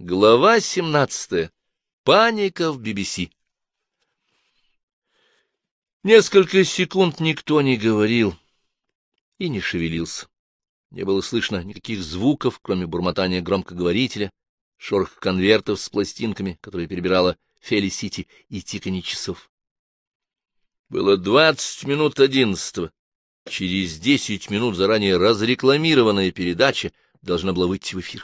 Глава 17. Паника в BBC. Несколько секунд никто не говорил и не шевелился. Не было слышно никаких звуков, кроме бормотания громкоговорителя, шорох конвертов с пластинками, которые перебирала Фелисити, и тиканье часов. Было 20 минут 11. Через 10 минут заранее разрекламированная передача должна была выйти в эфир.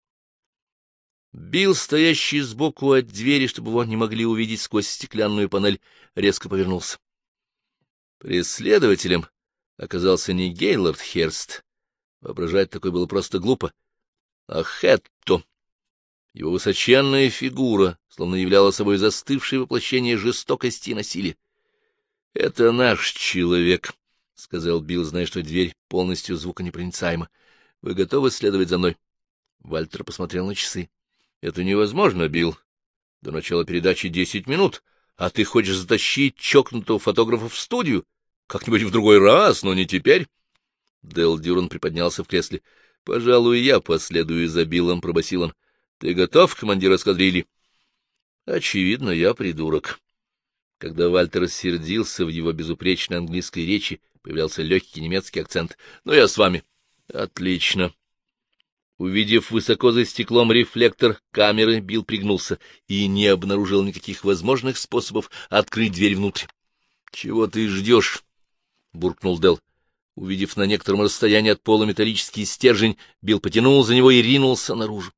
Билл, стоящий сбоку от двери, чтобы его не могли увидеть сквозь стеклянную панель, резко повернулся. Преследователем оказался не Гейлорд Херст, воображать такое было просто глупо, а Хэтто. Его высоченная фигура словно являла собой застывшее воплощение жестокости и насилия. — Это наш человек, — сказал Билл, зная, что дверь полностью звуконепроницаема. — Вы готовы следовать за мной? Вальтер посмотрел на часы. — Это невозможно, Билл. До начала передачи 10 минут, а ты хочешь затащить чокнутого фотографа в студию? Как-нибудь в другой раз, но не теперь. Дэл Дюран приподнялся в кресле. — Пожалуй, я последую за Биллом, — пробасил он. — Ты готов, командир эскадрильи? — Очевидно, я придурок. Когда Вальтер рассердился, в его безупречной английской речи появлялся легкий немецкий акцент. — Ну, я с вами. — Отлично. Увидев высоко за стеклом рефлектор камеры, Билл пригнулся и не обнаружил никаких возможных способов открыть дверь внутрь. — Чего ты ждешь? — буркнул Дэл. Увидев на некотором расстоянии от пола металлический стержень, Билл потянул за него и ринулся наружу.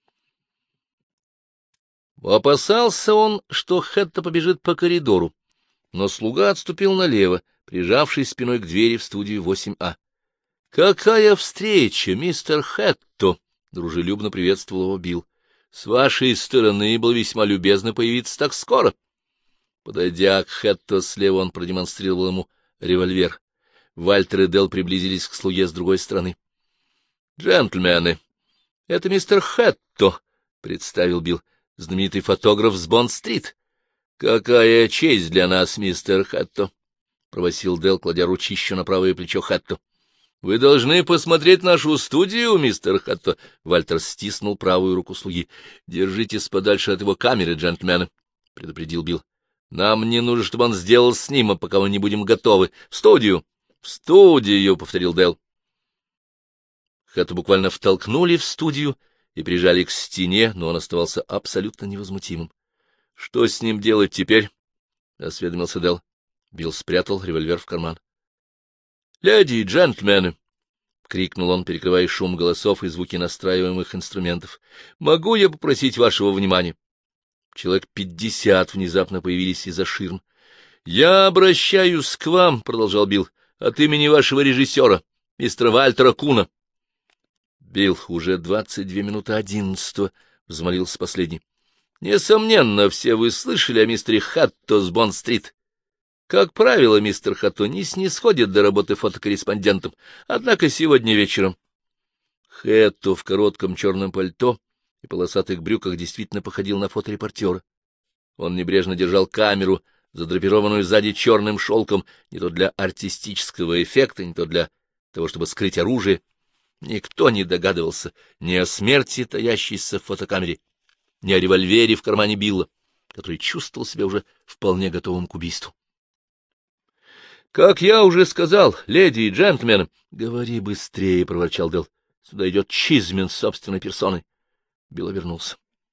Опасался он, что Хэтто побежит по коридору, но слуга отступил налево, прижавшись спиной к двери в студию 8А. — Какая встреча, мистер Хэтто! — дружелюбно приветствовал его Билл. — С вашей стороны было весьма любезно появиться так скоро. Подойдя к Хэтто слева, он продемонстрировал ему револьвер. Вальтер и Дэл приблизились к слуге с другой стороны. — Джентльмены, это мистер Хэтто, — представил Билл, — знаменитый фотограф с Бонд-стрит. — Какая честь для нас, мистер Хэтто, — пробасил Дэл, кладя ручищу на правое плечо Хэтто. — Вы должны посмотреть нашу студию, мистер Хэтто. Вальтер стиснул правую руку слуги. — Держитесь подальше от его камеры, джентльмены, — предупредил Билл. — Нам не нужно, чтобы он сделал снимок, пока мы не будем готовы. В студию! — В студию! — повторил Дэл. Хэтто буквально втолкнули в студию и прижали к стене, но он оставался абсолютно невозмутимым. — Что с ним делать теперь? — осведомился Дэл. Билл спрятал револьвер в карман. — Леди и джентльмены! — крикнул он, перекрывая шум голосов и звуки настраиваемых инструментов. — Могу я попросить вашего внимания? Человек 50 внезапно появились из-за ширм. — Я обращаюсь к вам, — продолжал Билл, — от имени вашего режиссера, мистера Вальтера Куна. — Билл, уже 22 минуты 11, — взмолился последний. — Несомненно, все вы слышали о мистере Хэтто с Бонд-стрит. Как правило, мистер Хэтто не снисходит до работы фотокорреспондентом, однако сегодня вечером. Хэтто в коротком черном пальто и полосатых брюках действительно походил на фоторепортера. Он небрежно держал камеру, задрапированную сзади черным шелком, не то для артистического эффекта, не то для того, чтобы скрыть оружие. Никто не догадывался ни о смерти, таящейся в фотокамере, ни о револьвере в кармане Билла, который чувствовал себя уже вполне готовым к убийству. — Как я уже сказал, леди и джентльмены... — Говори быстрее, — проворчал Дэл. — Сюда идет Чизмен с собственной персоной. Билл вернулся.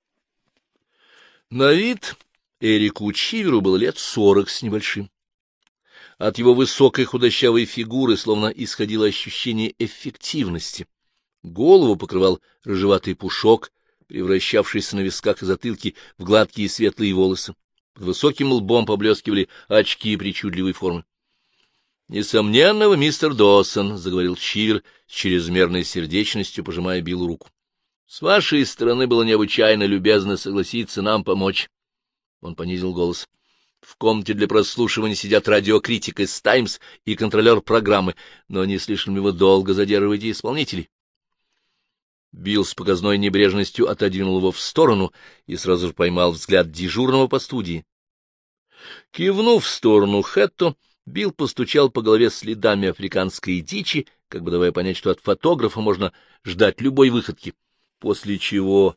На вид Эрику Чиверу было лет 40 с небольшим. От его высокой худощавой фигуры словно исходило ощущение эффективности. Голову покрывал рыжеватый пушок, превращавшийся на висках и затылке в гладкие светлые волосы. Под высоким лбом поблескивали очки причудливой формы. — Несомненно, вы мистер Доусон, — заговорил Чивер с чрезмерной сердечностью, пожимая Биллу руку. — С вашей стороны было необычайно любезно согласиться нам помочь. Он понизил голос. — В комнате для прослушивания сидят радиокритик из «Таймс» и контролер программы, но не слишком ли вы долго задерживаете исполнителей? Билл с показной небрежностью отодвинул его в сторону и сразу же поймал взгляд дежурного по студии. Кивнув в сторону Хэтто, Билл постучал по голове следами африканской дичи, как бы давая понять, что от фотографа можно ждать любой выходки, после чего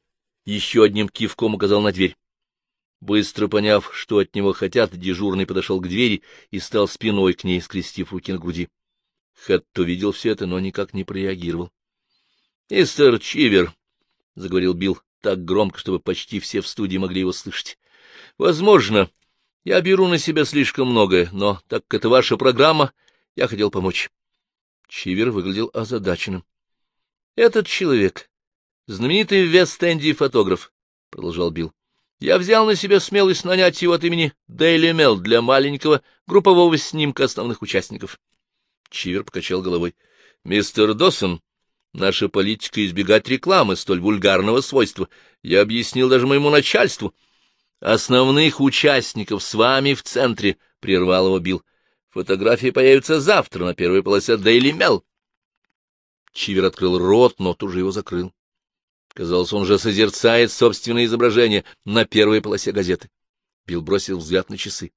еще одним кивком указал на дверь. Быстро поняв, что от него хотят, дежурный подошел к двери и стал спиной к ней, скрестив руки на груди. Хэтт увидел все это, но никак не прореагировал. — Мистер Чивер, — заговорил Билл так громко, чтобы почти все в студии могли его слышать, — возможно, я беру на себя слишком многое, но так как это ваша программа, я хотел помочь. Чивер выглядел озадаченным. — Этот человек, знаменитый в Вест-Энде фотограф, — продолжал Билл. Я взял на себя смелость нанять его от имени Daily Mail для маленького группового снимка основных участников. Чивер покачал головой. — Мистер Доссон, наша политика избегать рекламы столь вульгарного свойства. Я объяснил даже моему начальству. — Основных участников с вами в центре, — прервал его Билл. — Фотографии появятся завтра на первой полосе Daily Mail. Чивер открыл рот, но тут же его закрыл. Казалось, он же созерцает собственное изображение на первой полосе газеты. Билл бросил взгляд на часы.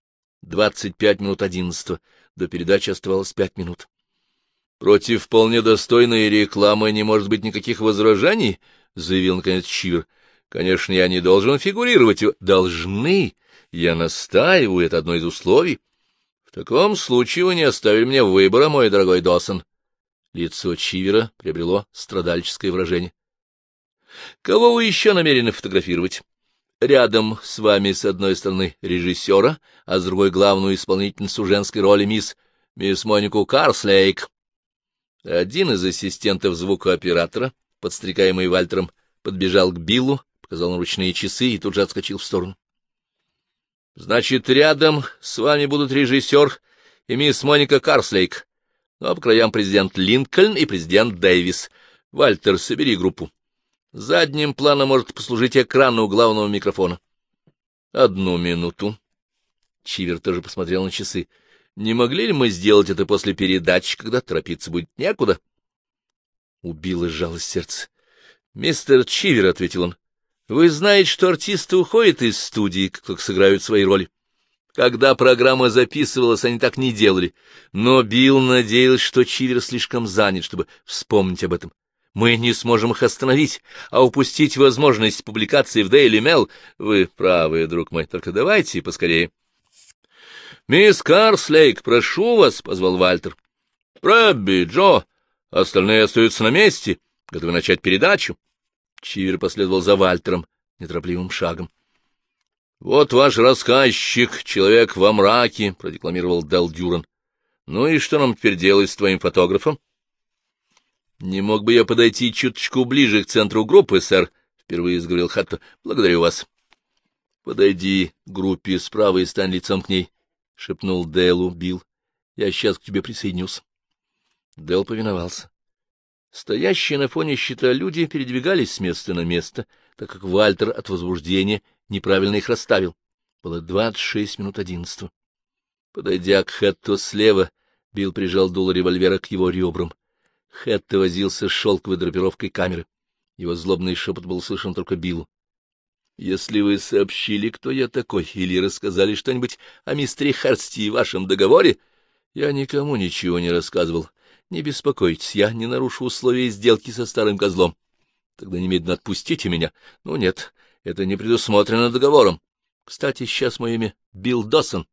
11:25. До передачи оставалось 5 минут. — Против вполне достойной рекламы не может быть никаких возражений, — заявил, наконец, Чивер. — Конечно, я не должен фигурировать. — Должны. Я настаиваю, это одно из условий. — В таком случае вы не оставили мне выбора, мой дорогой Доссон. Лицо Чивера приобрело страдальческое выражение. — Кого вы еще намерены фотографировать? Рядом с вами, с одной стороны, режиссера, а с другой — главную исполнительницу женской роли мисс Монику Карслейк. Один из ассистентов звукооператора, подстрекаемый Вальтером, подбежал к Биллу, показал на ручные часы и тут же отскочил в сторону. — Значит, рядом с вами будут режиссер и мисс Моника Карслейк, ну а по краям президент Линкольн и президент Дэвис. Вальтер, собери группу. Задним планом может послужить экран у главного микрофона. — 1 минуту. Чивер тоже посмотрел на часы. — Не могли ли мы сделать это после передачи, когда торопиться будет некуда? У Билла сжалось сердце. — Мистер Чивер, — ответил он, — вы знаете, что артисты уходят из студии, как только сыграют свои роли. Когда программа записывалась, они так не делали. Но Билл надеялся, что Чивер слишком занят, чтобы вспомнить об этом. Мы не сможем их остановить, а упустить возможность публикации в Daily Mail. Вы правы, друг мой, только давайте поскорее. — Мисс Карслейк, прошу вас, — позвал Вальтер. — Рэбби, Джо, остальные остаются на месте, готовы начать передачу. Чивер последовал за Вальтером неторопливым шагом. — Вот ваш рассказчик, человек во мраке, — продекламировал Делл Дюран. — Ну и что нам теперь делать с твоим фотографом? — Не мог бы я подойти чуточку ближе к центру группы, сэр? — впервые заговорил Хатто. — Благодарю вас. — Подойди к группе справа и стань лицом к ней, — шепнул Делу Билл. — Я сейчас к тебе присоединюсь. Дел повиновался. Стоящие на фоне щита люди передвигались с места на место, так как Вальтер от возбуждения неправильно их расставил. Было 11:26. Подойдя к Хэтто слева, Билл прижал дуло револьвера к его ребрам. Хэтто возился с шелковой драпировкой камеры. Его злобный шепот был слышен только Биллу. — Если вы сообщили, кто я такой, или рассказали что-нибудь о мистере Херсти и вашем договоре, я никому ничего не рассказывал. Не беспокойтесь, я не нарушу условия сделки со старым козлом. Тогда немедленно отпустите меня. Ну нет, это не предусмотрено договором. Кстати, сейчас мое имя Билл Доссон.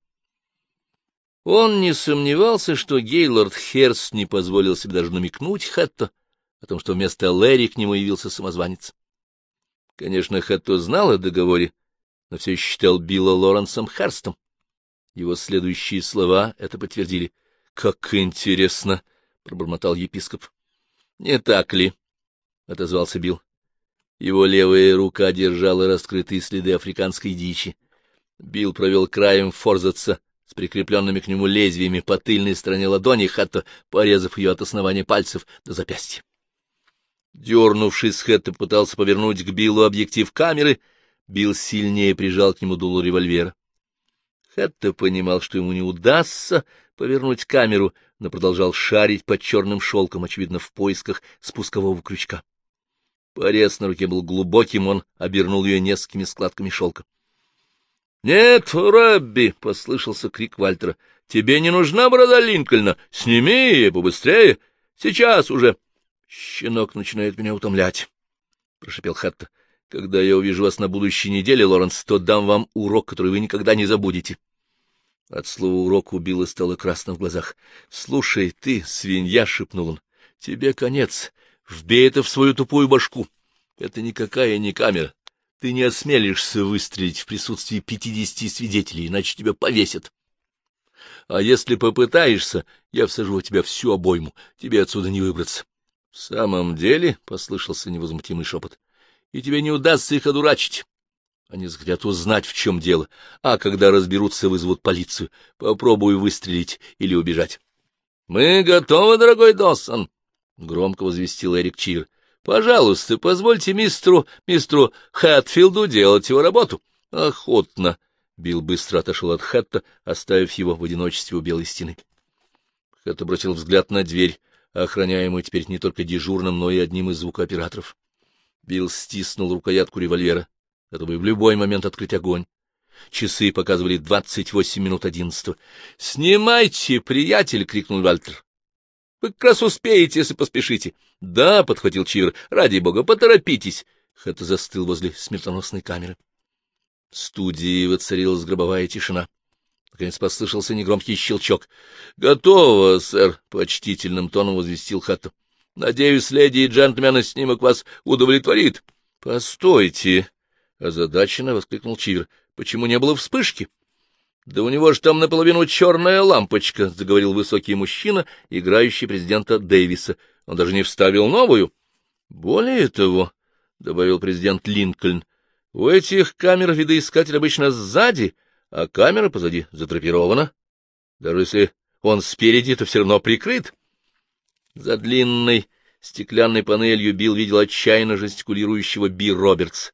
Он не сомневался, что Гейлорд Херст не позволил себе даже намекнуть Хэтто о том, что вместо Лэри к нему явился самозванец. Конечно, Хэтто знал о договоре, но все еще считал Билла Лоренсом Херстом. Его следующие слова это подтвердили. — Как интересно! — пробормотал епископ. — Не так ли? — отозвался Билл. Его левая рука держала раскрытые следы африканской дичи. Билл провел краем форзаца с прикрепленными к нему лезвиями по тыльной стороне ладони Хэтто, порезав ее от основания пальцев до запястья. Дернувшись, Хэтто пытался повернуть к Биллу объектив камеры. Билл сильнее прижал к нему дуло револьвера. Хэтто понимал, что ему не удастся повернуть камеру, но продолжал шарить под черным шелком, очевидно, в поисках спускового крючка. Порез на руке был глубоким, он обернул ее несколькими складками шелка. — Нет, Рэбби! — послышался крик Вальтера. — Тебе не нужна борода Линкольна? Сними ее побыстрее! Сейчас уже! — Щенок начинает меня утомлять, — прошипел Хэтто. — Когда я увижу вас на будущей неделе, Лоренс, то дам вам урок, который вы никогда не забудете. От слова «урок» у Билла стало красно в глазах. — Слушай, ты, свинья, — шепнул он, — тебе конец. Вбей это в свою тупую башку. Это никакая не камера. Ты не осмелишься выстрелить в присутствии 50 свидетелей, иначе тебя повесят. А если попытаешься, я всажу в тебя всю обойму. Тебе отсюда не выбраться. — В самом деле, — послышался невозмутимый шепот, — и тебе не удастся их одурачить. Они захотят узнать, в чем дело, а когда разберутся, вызовут полицию. Попробуй выстрелить или убежать. — Мы готовы, дорогой Доссон, — громко возвестил Эрик Чивер. — Пожалуйста, позвольте мистеру Хэтфилду делать его работу. — Охотно. Билл быстро отошел от Хэтта, оставив его в одиночестве у белой стены. Хэт обратил взгляд на дверь, охраняемую теперь не только дежурным, но и одним из звукооператоров. Билл стиснул рукоятку револьвера, готовый в любой момент открыть огонь. Часы показывали 28 минут 11. — Снимайте, приятель! — крикнул Вальтер. — Вы как раз успеете, если поспешите. — Да, — подхватил Чивер, — ради бога, поторопитесь. Хэт застыл возле смертоносной камеры. В студии воцарилась гробовая тишина. Наконец послышался негромкий щелчок. — Готово, сэр, — почтительным тоном возвестил Хэт. — Надеюсь, леди и джентльмены, снимок вас удовлетворит. — Постойте, — озадаченно воскликнул Чивер. — Почему не было вспышки? — Да у него же там наполовину черная лампочка, — заговорил высокий мужчина, играющий президента Дэвиса. Он даже не вставил новую. — Более того, — добавил президент Линкольн, — у этих камер видоискатель обычно сзади, а камера позади задрапирована. Даже если он спереди, то все равно прикрыт. За длинной стеклянной панелью Билл видел отчаянно жестикулирующего Би Робертс.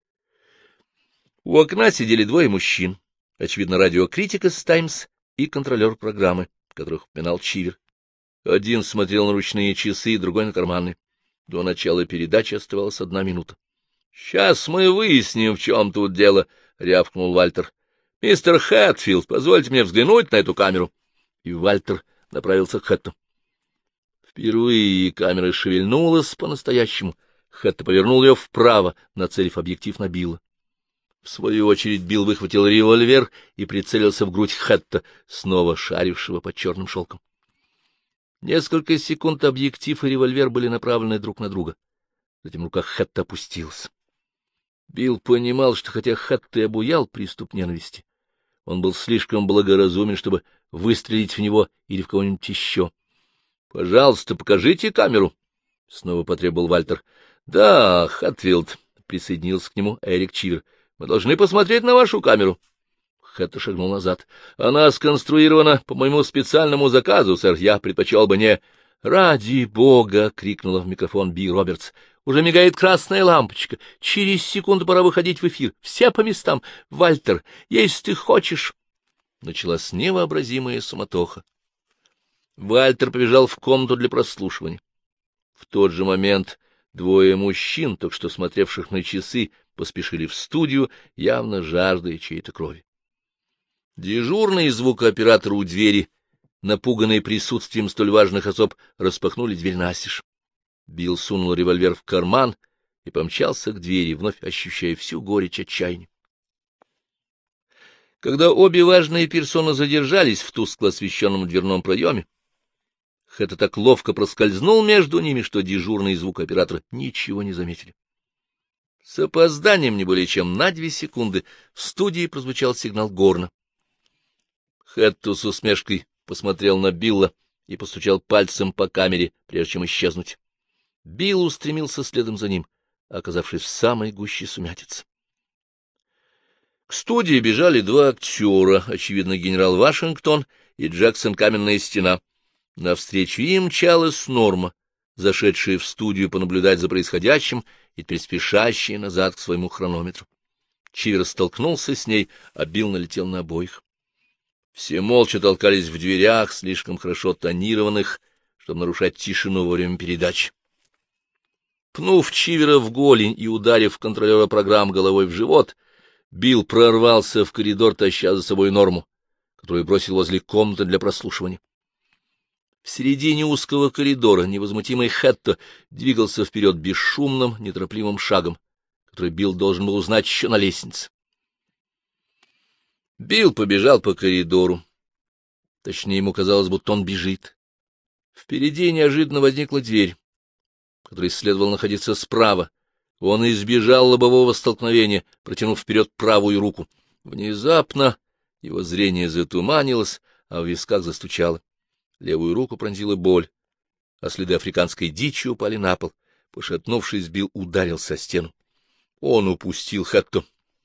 У окна сидели двое мужчин, очевидно, радиокритик из «Таймс» и контролер программы, которых упоминал Чивер. Один смотрел на ручные часы, другой — на карманные. До начала передачи оставалась 1 минута. — Сейчас мы выясним, в чем тут дело, — рявкнул Вальтер. — Мистер Хэтфилд, позвольте мне взглянуть на эту камеру. И Вальтер направился к Хэтту. Впервые камера шевельнулась по-настоящему. Хэт повернул ее вправо, нацелив объектив на Билла. В свою очередь Билл выхватил револьвер и прицелился в грудь Хэтта, снова шарившего под черным шелком. Несколько секунд объектив и револьвер были направлены друг на друга. Затем рука Хэтта опустилась. Билл понимал, что хотя Хэт и обуял приступ ненависти, он был слишком благоразумен, чтобы выстрелить в него или в кого-нибудь еще. — Пожалуйста, покажите камеру, — снова потребовал Вальтер. — Да, Хэтфилд, — присоединился к нему Эрик Чивер, — мы должны посмотреть на вашу камеру. Хэт шагнул назад. — Она сконструирована по моему специальному заказу, сэр, я предпочел бы не... — Ради бога! — крикнула в микрофон Би Робертс. — Уже мигает красная лампочка. Через секунду пора выходить в эфир. Все по местам. Вальтер, если ты хочешь... Началась невообразимая суматоха. Вальтер побежал в комнату для прослушивания. В тот же момент двое мужчин, только что смотревших на часы, поспешили в студию, явно жаждая чьей-то крови. Дежурный звукооператор у двери, напуганные присутствием столь важных особ, распахнули дверь настежь. Билл сунул револьвер в карман и помчался к двери, вновь ощущая всю горечь отчаяния. Когда обе важные персоны задержались в тускло освещенном дверном проеме, Хэт так ловко проскользнул между ними, что дежурные звукооператоры ничего не заметили. С опозданием не более чем на 2 секунды в студии прозвучал сигнал горна. Хэт с усмешкой посмотрел на Билла и постучал пальцем по камере, прежде чем исчезнуть. Билл устремился следом за ним, оказавшись в самой гуще сумятицы. К студии бежали 2 актера, очевидно, генерал Вашингтон и Джексон Каменная стена. Навстречу им мчалась Норма, зашедшая в студию понаблюдать за происходящим и теперь спешащая назад к своему хронометру. Чивер столкнулся с ней, а Билл налетел на обоих. Все молча толкались в дверях, слишком хорошо тонированных, чтобы нарушать тишину во время передачи. Пнув Чивера в голень и ударив контролера программ головой в живот, Билл прорвался в коридор, таща за собой Норму, которую бросил возле комнаты для прослушивания. В середине узкого коридора невозмутимый Хэтто двигался вперед бесшумным, неторопливым шагом, который Билл должен был узнать еще на лестнице. Билл побежал по коридору. Точнее, ему казалось, будто он бежит. Впереди неожиданно возникла дверь, которой следовало находиться справа. Он избежал лобового столкновения, протянув вперед правую руку. Внезапно его зрение затуманилось, а в висках застучало. Левую руку пронзила боль, а следы африканской дичи упали на пол. Пошатнувшись, Билл ударился о стену. Он упустил Хэтту.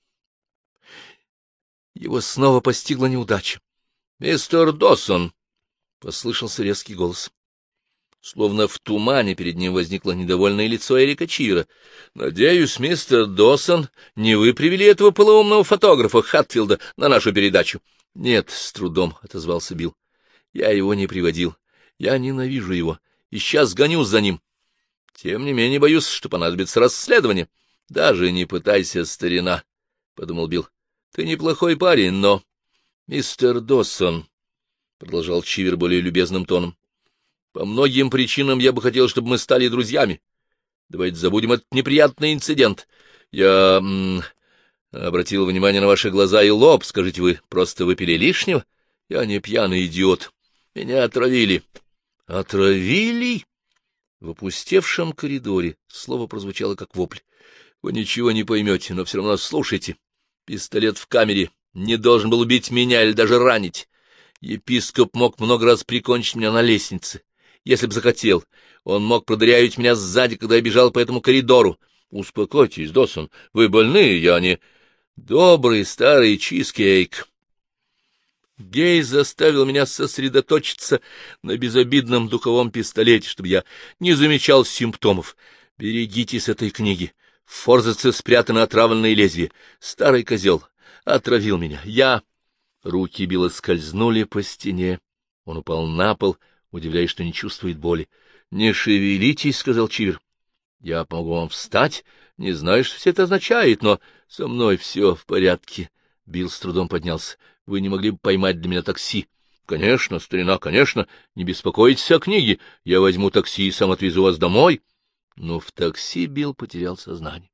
Его снова постигла неудача. — Мистер Доссон! — послышался резкий голос. Словно в тумане перед ним возникло недовольное лицо Эрика Чивера. — Надеюсь, мистер Доссон, не вы привели этого полоумного фотографа Хатфилда на нашу передачу? — Нет, — с трудом отозвался Билл. — Я его не приводил. Я ненавижу его, и сейчас гонюсь за ним. Тем не менее, боюсь, что понадобится расследование. — Даже не пытайся, старина, — подумал Билл. — Ты неплохой парень, но... — Мистер Доссон, — продолжал Чивер более любезным тоном, — по многим причинам я бы хотел, чтобы мы стали друзьями. Давайте забудем этот неприятный инцидент. Я обратил внимание на ваши глаза и лоб. Скажите, вы просто выпили лишнего? Я не пьяный идиот. Меня отравили. — Отравили? В опустевшем коридоре слово прозвучало как вопль. — Вы ничего не поймете, но все равно слушайте. Пистолет в камере не должен был убить меня или даже ранить. Епископ мог много раз прикончить меня на лестнице. Если бы захотел, он мог продырявить меня сзади, когда я бежал по этому коридору. Успокойтесь, Доссон, вы больны, я не... Добрый старый чизкейк. Гей заставил меня сосредоточиться на безобидном духовом пистолете, чтобы я не замечал симптомов. Берегитесь этой книги. В форзаце спрятано отравленное лезвие. Старый козел отравил меня. Я... Руки Билла скользнули по стене. Он упал на пол, удивляясь, что не чувствует боли. — Не шевелитесь, — сказал Чивер. — Я помогу вам встать. Не знаю, что все это означает, но со мной все в порядке. Билл с трудом поднялся. — Вы не могли бы поймать для меня такси? — Конечно, старина, конечно. Не беспокойтесь о книге. Я возьму такси и сам отвезу вас домой. Но в такси Билл потерял сознание.